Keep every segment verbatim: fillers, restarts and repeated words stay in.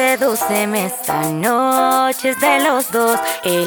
Sedúceme esta noche, es de los dos.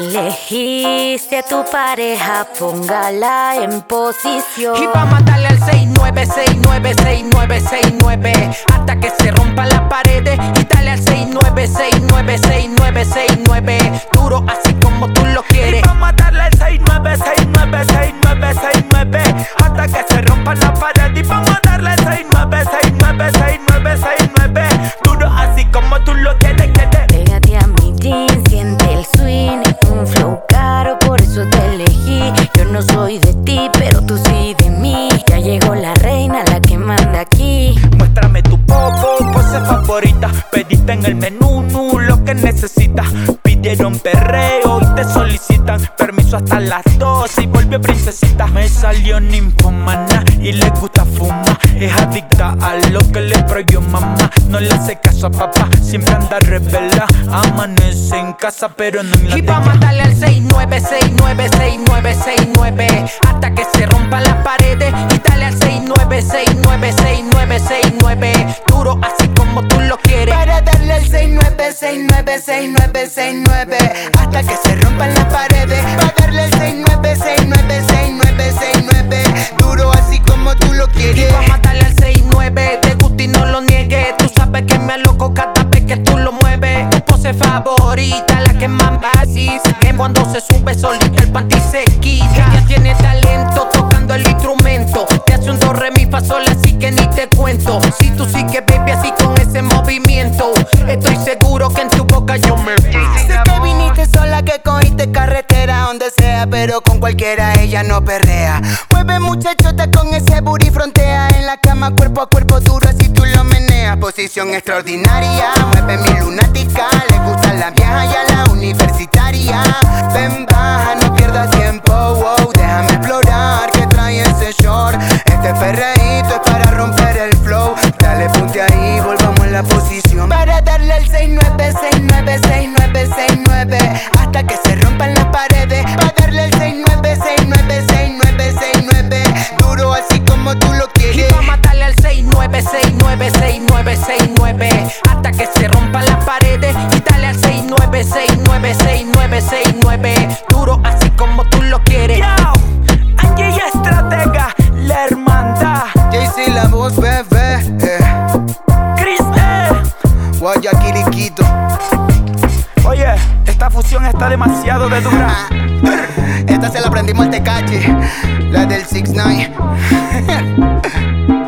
Elegiste a tu pareja, póngala en posición. Y vamos a darle al seis nueve, seis nueve, seis nueve, seis nueve hasta que se rompan las paredes. Y dale al seis nueve, seis nueve, seis nueve, seis nueve duro así como tú lo quieres. Y vamos a darle al seis nueve, seis nueve, seis nueve, seis nueve hasta que se rompan las paredes. Y vamos a darle al seis nueve, seis nueve, seis nueve, seis nueve duro así como tú lo quieres, quieres. Pégate a mi jean, siente el swing, un flow caro, por eso te elegí. Yo no soy de ti, pero tú sí de mí. Ya llegó la reina, la que manda aquí. Muéstrame tu popo, pose favorita. Pediste en el menú nu, lo que necesitas. Pidieron perreo y te solicitan permiso hasta las doce y volvió princesita. Me salió ninfomana y le gusta fumar. Es adicta a lo que le prohibió mamá. No le hace caso a papá, siempre anda revela. Amanece en casa pero no en la Y vamos a darle al seis nueve, seis nueve, seis nueve, seis nueve hasta que se rompan las paredes. Y dale al seis nueve, seis nueve, seis nueve, seis nueve duro así como tú lo quieres. Para darle al seis nueve, seis nueve, seis nueve, seis nueve hasta que se rompan las paredes. Para darle al seis nueve, seis nueve, seis nueve, seis nueve duro así como tú lo quieres. Y vamos a darle al seis nueve, te gusta y no lo niegues. Tú sabes que me aloco cada vez que tú lo mueves. Tu pose favorita, la que más me así. Que cuando se sube solita el panty se quita. Ella tiene talento tocando el instrumento. Te hace un do, re, mi, fa, sol, así que ni te cuento. Si tú sigues, baby, así con ese movimiento, estoy seguro que en tu boca yo me vi. Sé que viniste sola, que cogiste carretera, donde sea, pero con cualquiera ella no perrea. Mueve muchachota con ese booty, frontea en la cama, cuerpo a cuerpo duro, así tú lo meneas. Posición extraordinaria, mueve mi lunática, le gustan las viejas y a la universitaria. Ven, baja, no pierdas tiempo, wow, déjame explorar que trae ese short. Este perreíto es para romper el flow. Dale, ponte ahí, volvamos a la posición. Para darle al seis nueve, seis nueve, seis nueve, seis nueve hasta que se rompan las paredes. Para darle al seis nueve, seis nueve, seis nueve, seis nueve duro así como tú lo quieres. Y vamos a darle al seis nueve, seis nueve, seis nueve, seis nueve hasta que se rompan las paredes. Y dale al seis nueve, seis nueve, seis nueve, seis nueve duro así como tú lo quieres. Yo, Angie y Estratega, la hermandad. Jay-Z la voz, bebé, eh. Chris E. Guayaquil y Quito. Oye, esta fusión está demasiado de dura. Esta se la aprendimos al Tecachi, la del six nine.